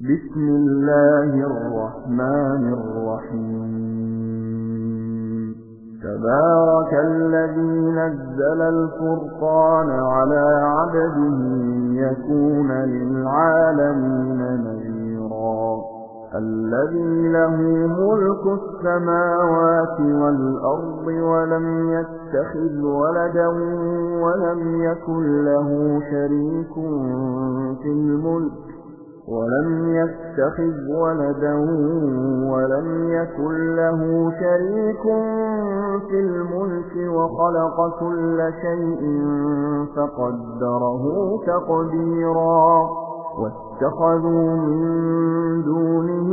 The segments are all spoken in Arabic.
بسم الله الرحمن الرحيم تبارك الذي نزل الفرقان على عبده يكون للعالمين نذيرا الذي له ملك السماوات والأرض ولم يتخذ ولدا ولم يكن له شريك في الملك وخلق كل شيء فقدره تقديرا واتخذوا من دونه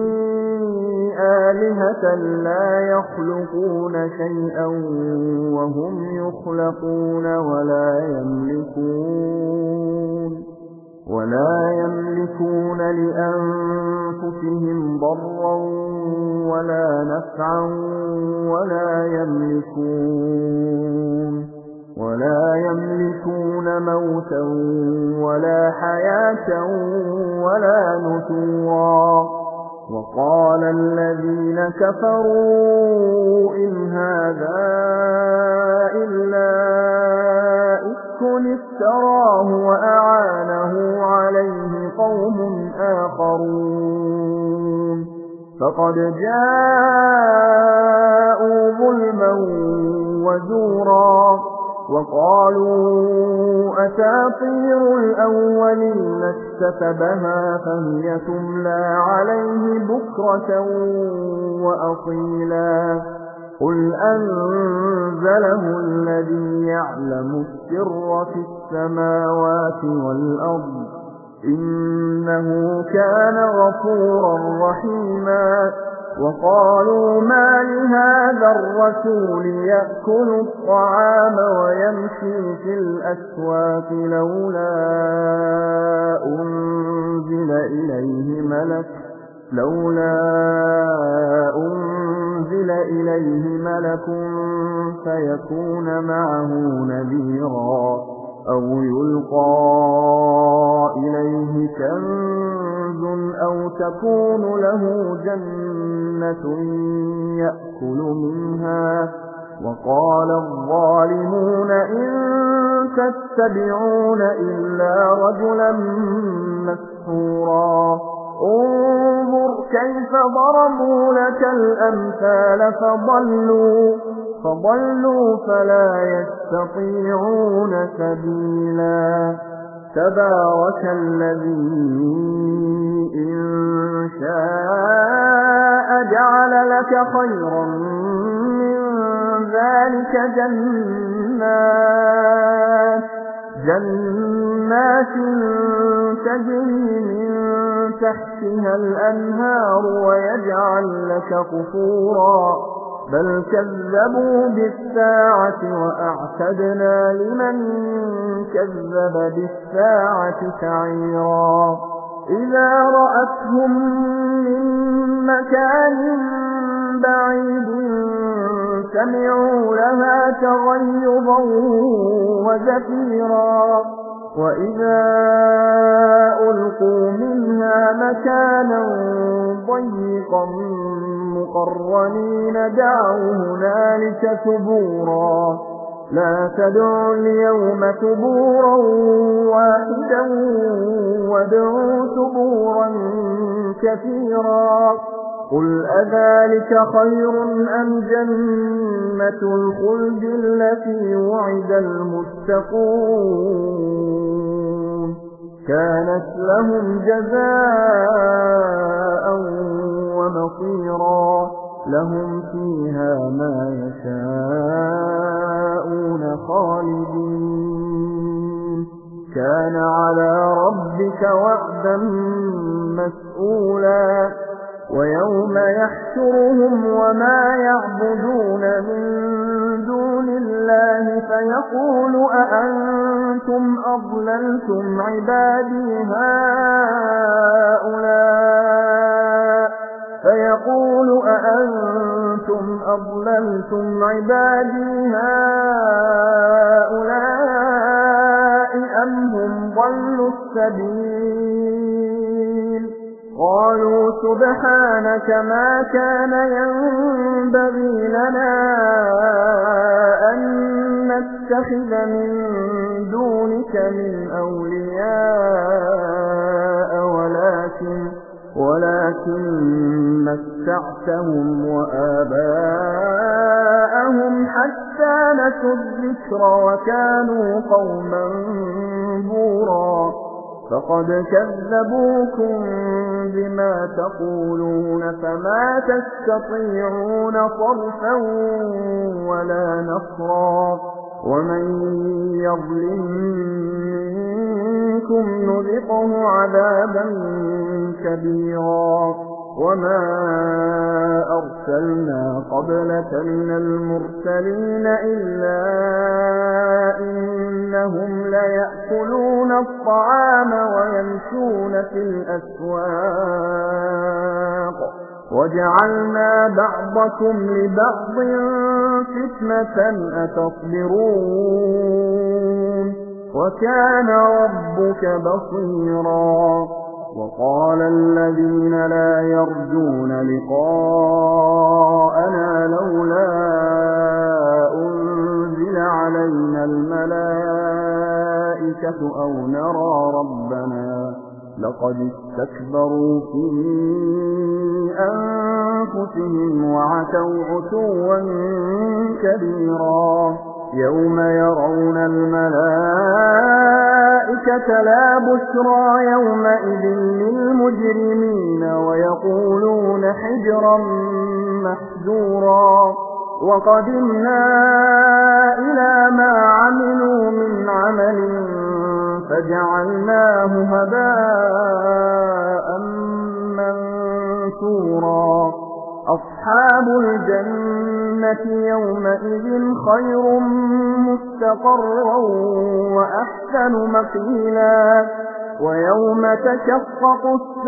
آلهة لا يخلقون شيئا وهم يخلقون ولا يملكون لأنفسهم ضرا ولا نفعا ولا يملكون موتا ولا حياة ولا نشورا وقال الذين كفروا إن هذا إلا إفك افتراه وأعانه عليه قوم آخرون فقد جاءوا ظلما وزورا وقالوا أساطير الأولين اكتتبها فهي تملى عليه بكرة وأصيلا قل أنزله الذي يعلم السر في السماوات والأرض إنه كان غفورا رحيما وقالوا ما لهذا الرسول يأكل الطعام ويمشي في الأسواق لولا أنزل إليه ملك فيكون معه نذيرا أو يلقى إليه كنز أو تكون له جنة يأكل منها وقال الظالمون إن تتبعون إلا رجلا مسحورا انظر كيف ضربوا لك الأمثال فضلوا فلا يستطيعون سبيلا تبارك الذي إن شاء جعل لك خيرا من ذلك جنات تجري من تحتها الأنهار ويجعل لك قصورا بل كذبوا بالساعة وأعتدنا لمن كذب بالساعة سعيرا إذا رأتهم من مكان بعيد سمعوا لها تغيظا وزفيرا وإذا ألقوا منها مكانا ضيقا مقرنين دعوا هنالك ثبورا لا تدعوا اليوم ثبورا واحدا وادعوا ثبورا كثيرا قل أذلك خير أم جنة الخلد التي وعد المتقون كانت لهم جزاء ومصيرا لهم فيها ما يشاءون خالدين كان على ربك وعدا مسئولا ويوم يحشرهم وما يعبدون من دون الله فيقول أأنتم أضللتم عبادي هؤلاء أم هم ضلوا السبيل قالوا سبحانك ما كان ينبغي لنا أن نتخذ من دونك من أولياء ولكن متعتهم وآباءهم حتى نسوا الذكر وكانوا قوما بورا فقد كذبوكم بما تقولون فما تستطيعون صرفا ولا نصرا ومن يظلم منكم نذقه عذابا كبيرا وما أرسلنا قبلك من المرسلين إلا إنهم ليأكلون الطعام ويمشون في الأسواق وجعلنا بعضكم لبعض فتنة أتصبرون وكان ربك بصيرا وقال الذين لا يرجون لقاءنا لولا أنزل علينا الملائكة أو نرى ربنا لقد استكبروا في أنفسهم وعتوا عتوا كبيرا يوم يرون الملائكة لا بشرى يومئذ للمجرمين ويقولون حجرا محجورا وقدمنا إلى ما عملوا من عمل فجعلناه هباء منثورا أصحاب الجنة يومئذ خير مستقرا وأحسن مقيلا ويوم تشقق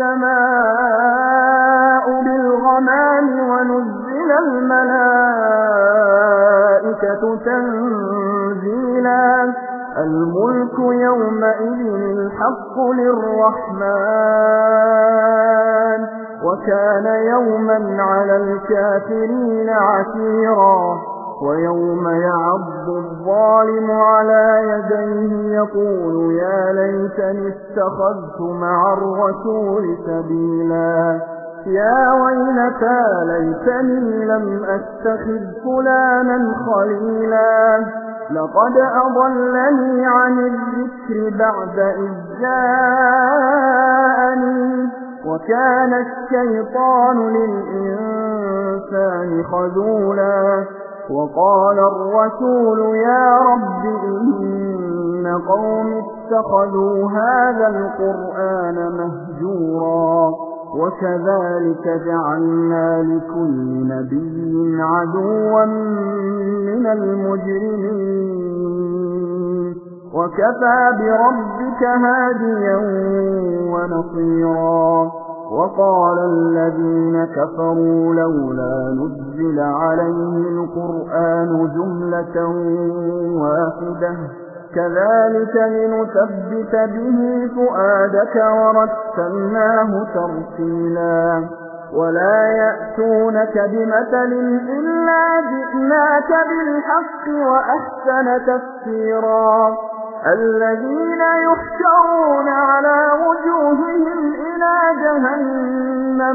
السماء بالغمام ونزل الملائكة تنزيلا الملك يومئذ الحق للرحمن وكان يوما على الكافرين عسيرا ويوم يعض الظالم على يديه يقول يا ليتني اتخذت مع الرسول سبيلا يا ويلتى ليتني لم أتخذ فلانا خليلا لقد أضلني عن الذكر بعد إذ جاءني وكان الشيطان للإنسان خذولا وقال الرسول يا رب إن قوم اتخذوا هذا القرآن مهجورا وكذلك جعلنا لكل نبي عدوا من المجرمين وكفى بربك هاديا ونصيرا وقال الذين كفروا لولا نزل عليه القرآن جملة واحدة كذلك لنثبت به فؤادك ورتلناه ترتيلا ولا يأتونك بمثل إلا جئناك بالحق وأحسن تفسيرا الذين يحشرون على وجوههم إلى جهنم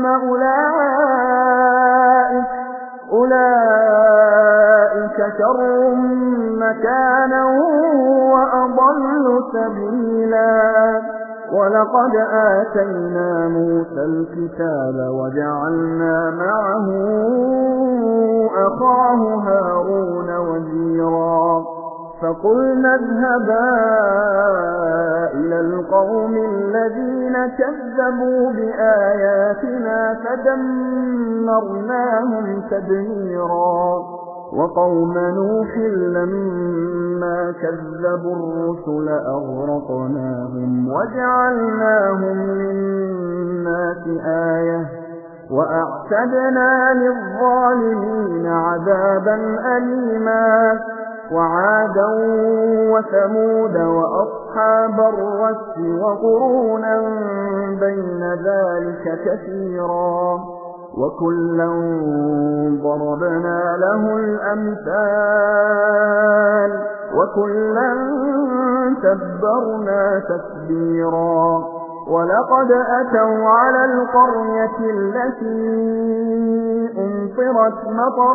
أولئك شر مكانا وأضل سبيلا ولقد آتينا موسى الكتاب وجعلنا معه أخاه هارون وزيرا فقلنا اذهبا إلى القوم الذين كذبوا بآياتنا فدمرناهم تدميرا وقوم نوح لما كذبوا الرسل أغرقناهم وجعلناهم للناس آية وأعتدنا للظالمين عذابا أليما وعادا وثمود وأصحاب الرس وقرونا بين ذلك كثيرا وكلا ضربنا له الأمثال وكلا تبرنا تتبيرا ولقد أتوا على القرية التي أمطرت مطر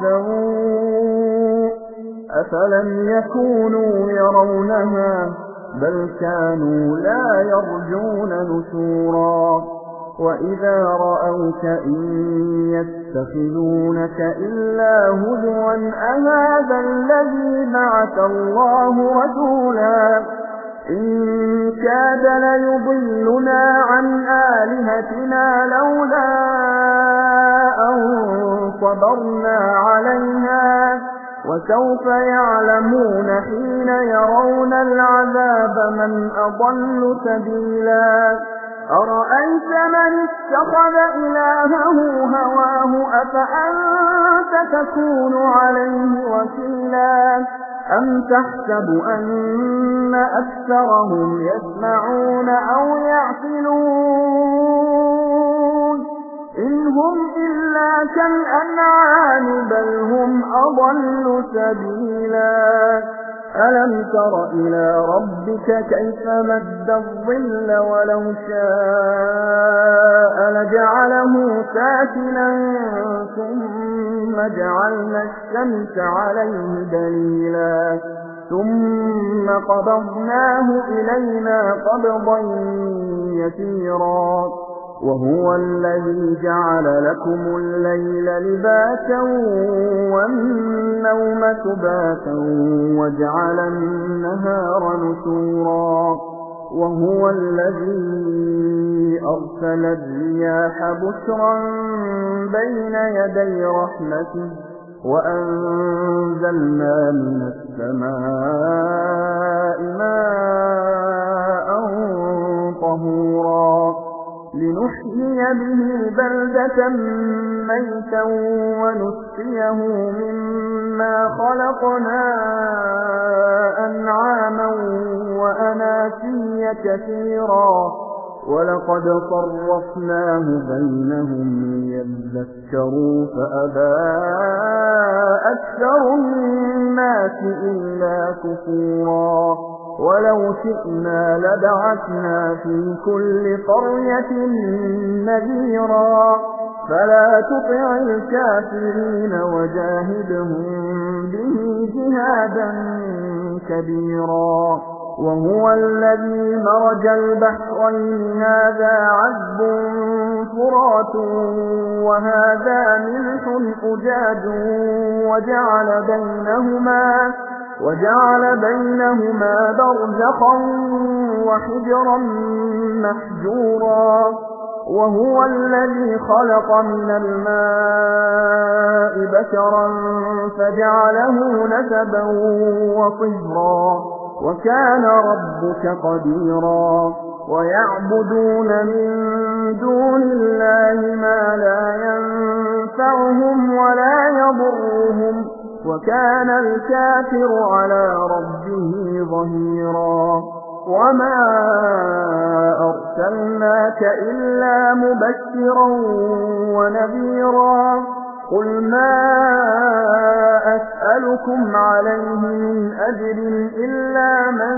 السوء أفلم يكونوا يرونها بل كانوا لا يرجون نشورا وإذا رأوك إن يتخذونك إلا هزوا أهذا الذي بعث الله رسولا إن كاد ليضلنا عن آلهتنا لولا أن صبرنا عليها وسوف يعلمون حين يرون العذاب من أضل سبيلا أرأيت من اتخذ إلهه هواه أفأنت تكون عليه وكيلا أم تحسب أن أكثرهم يسمعون أو يعقلون إن هم إلا كالأنعام بل هم أضل سبيلا ألم تر إلى ربك كيف مد الظل ولو شاء لجعله ساكنا ثم جعلنا الشمس عليه دليلا ثم قبضناه إلينا قبضا يسيرا وهو الذي جعل لكم الليل لباسا والنوم سباتا وجعل النهار نشورا وهو الذي أرسل الرياح بشرا بين يدي رحمته وأنزلنا من السماء ماء طهورا لنحيي به بلدة ميتا ونسقيه مما خلقنا أنعاما وأناسيا كثيرا ولقد صرفناه بينهم ليذكروا فأبى أكثر الناس إلا كفورا ولو شئنا لبعثنا في كل قرية نذيرا فلا تطع الكافرين وجاهدهم به جهادا كبيرا وهو الذي مرج البحرين هذا عذب فرات وهذا ملح أجاج وجعل بينهما برزخا وحجرا محجورا وهو الذي خلق من الماء بشرا فجعله نسبا وصهرا وكان ربك قديرا ويعبدون من دون الله ما لا ينفعهم ولا يضرهم وكان الكافر على ربه ظهيرا وما أرسلناك إلا مبشرا ونذيرا قل ما أسألكم عليه من أجر إلا من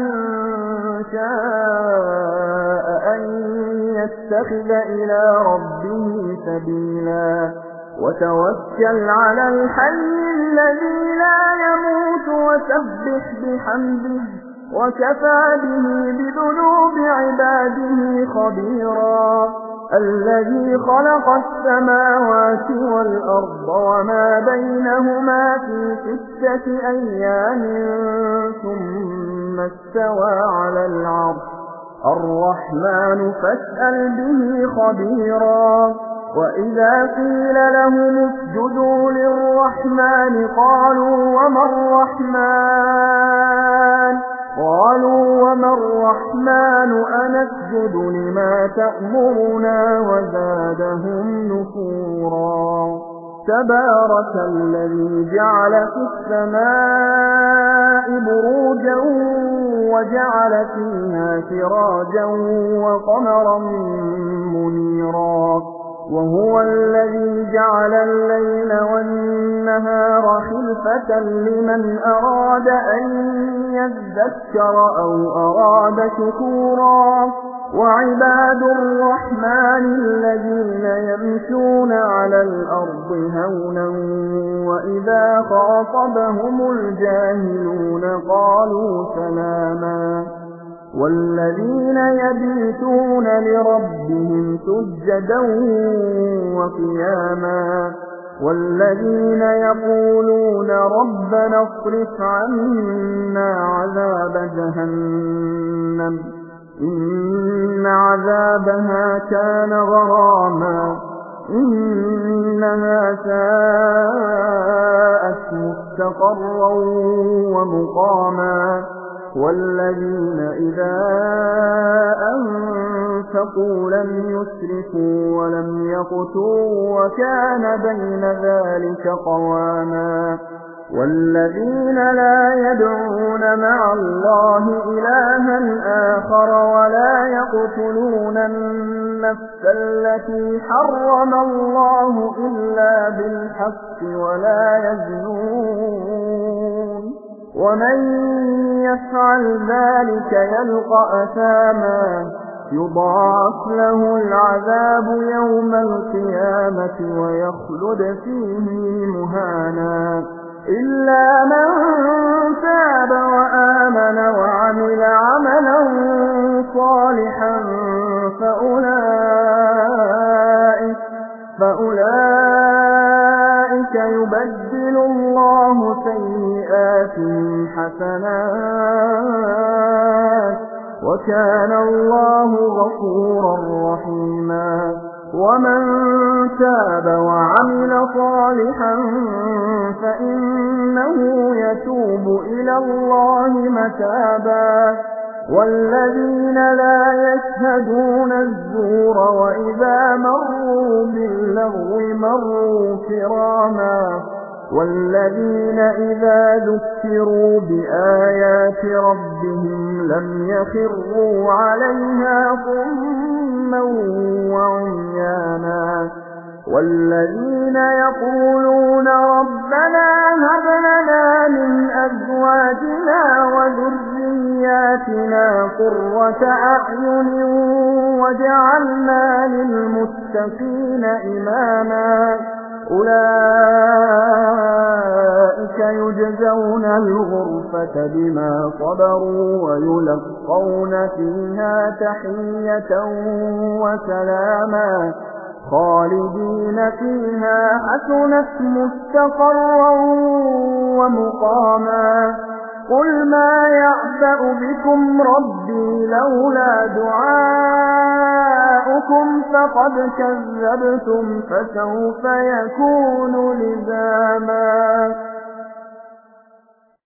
شاء أن يتخذ إلى ربه سبيلا وتوكل على الحي الذي لا يموت وسبح بحمده وكفى به بذنوب عباده خبيرا الذي خلق السماوات والأرض وما بينهما في 6 أيام ثم استوى على العرش الرحمن فاسأل به خبيرا وإذا قيل لهم اسجدوا للرحمن قالوا وما الرحمن أنسجد لما تأمرنا وزادهم نفورا تبارك الذي جعل في السماء بروجا وجعل فيها سراجا وقمرا منيرا وهو الذي جعل الليل والنهار خلفة لمن أراد أن يذكر أو أراد شكورا وعباد الرحمن الذين يمشون على الأرض هونا وإذا خاطبهم الجاهلون قالوا سلاما والذين يبيتون لربهم سجدا وقياما والذين يقولون ربنا اصرف عنا عذاب جهنم إن عذابها كان غراما إنها ساءت مستقرا ومقاما والذين إذا أنفقوا لم يسرفوا ولم يقتروا وكان بين ذلك قواما والذين لا يدعون مع الله إلها آخر ولا يقتلون النفس التي حرم الله إلا بالحق ولا يزنون ومن يفعل ذلك يلقى أثاما يضاعف له العذاب يوم القيامة ويخلد فيه مهانا إلا من تاب وآمن وعمل عملا صالحا فأولئك يبدل الله سيئاتهم حسنات وكان الله غفورا رحيما ومن تاب وعمل صالحا فإنه يتوب إلى الله متابا والذين لا يشهدون الزور وإذا مروا باللغو مروا كراما والذين إذا ذكروا بآيات ربهم لم يخروا عليها صما وعميانا والذين يقولون ربنا هب لنا من أزواجنا وذرياتنا قرة أعين وجعلنا للمتقين إماما أولئك يجزون الغرفة بما صبروا ويلقون فيها تحية وسلاما خالدين فيها حسنت مستقرا ومقاما قل ما يعبأ بكم ربي لولا دعاؤكم فقد كذبتم فسوف يكون لزاما